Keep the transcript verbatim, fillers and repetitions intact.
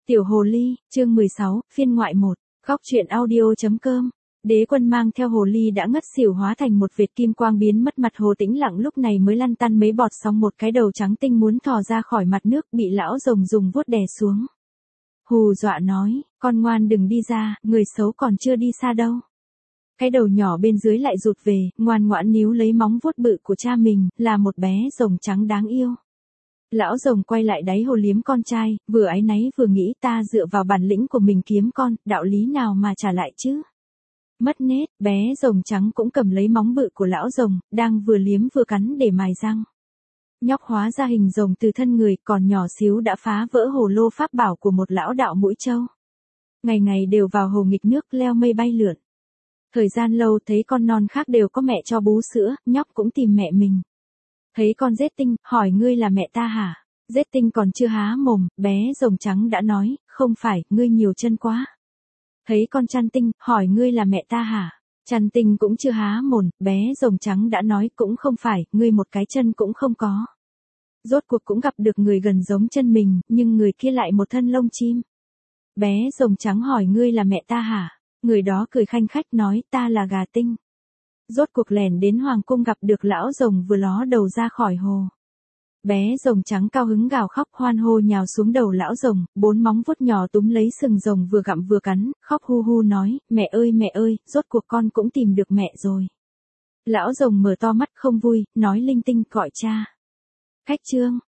Tiểu hồ ly, chương mười sáu, phiên ngoại một, góc truyện audio.com. Đế Quân mang theo hồ ly đã ngất xỉu hóa thành một vệt kim quang biến mất, mặt hồ tĩnh lặng lúc này mới lăn tăn mấy bọt sóng, một cái đầu trắng tinh muốn thò ra khỏi mặt nước bị lão rồng dùng vuốt đè xuống. Hù dọa nói, con ngoan đừng đi ra, người xấu còn chưa đi xa đâu. Cái đầu nhỏ bên dưới lại rụt về, ngoan ngoãn níu lấy móng vuốt bự của cha mình, là một bé rồng trắng đáng yêu. Lão rồng quay lại đáy hồ liếm con trai, vừa áy náy vừa nghĩ ta dựa vào bản lĩnh của mình kiếm con, đạo lý nào mà trả lại chứ. Mất nết, bé rồng trắng cũng cầm lấy móng bự của lão rồng, đang vừa liếm vừa cắn để mài răng. Nhóc hóa ra hình rồng từ thân người, còn nhỏ xíu đã phá vỡ hồ lô pháp bảo của một lão đạo mũi trâu. Ngày ngày đều vào hồ nghịch nước leo mây bay lượn. Thời gian lâu thấy con non khác đều có mẹ cho bú sữa, nhóc cũng tìm mẹ mình. Thấy con rết tinh, hỏi ngươi là mẹ ta hả? Rết tinh còn chưa há mồm, bé rồng trắng đã nói, không phải, ngươi nhiều chân quá. Thấy con chăn tinh, hỏi ngươi là mẹ ta hả? Chăn tinh cũng chưa há mồm, bé rồng trắng đã nói, cũng không phải, ngươi một cái chân cũng không có. Rốt cuộc cũng gặp được người gần giống chân mình, nhưng người kia lại một thân lông chim. Bé rồng trắng hỏi ngươi là mẹ ta hả? Người đó cười khanh khách nói, ta là gà tinh. Rốt cuộc lẻn đến hoàng cung gặp được lão rồng vừa ló đầu ra khỏi hồ. Bé rồng trắng cao hứng gào khóc hoan hô nhào xuống đầu lão rồng, bốn móng vuốt nhỏ túm lấy sừng rồng vừa gặm vừa cắn, khóc hu hu nói, mẹ ơi mẹ ơi, rốt cuộc con cũng tìm được mẹ rồi. Lão rồng mở to mắt không vui, nói linh tinh gọi cha. Cách chương,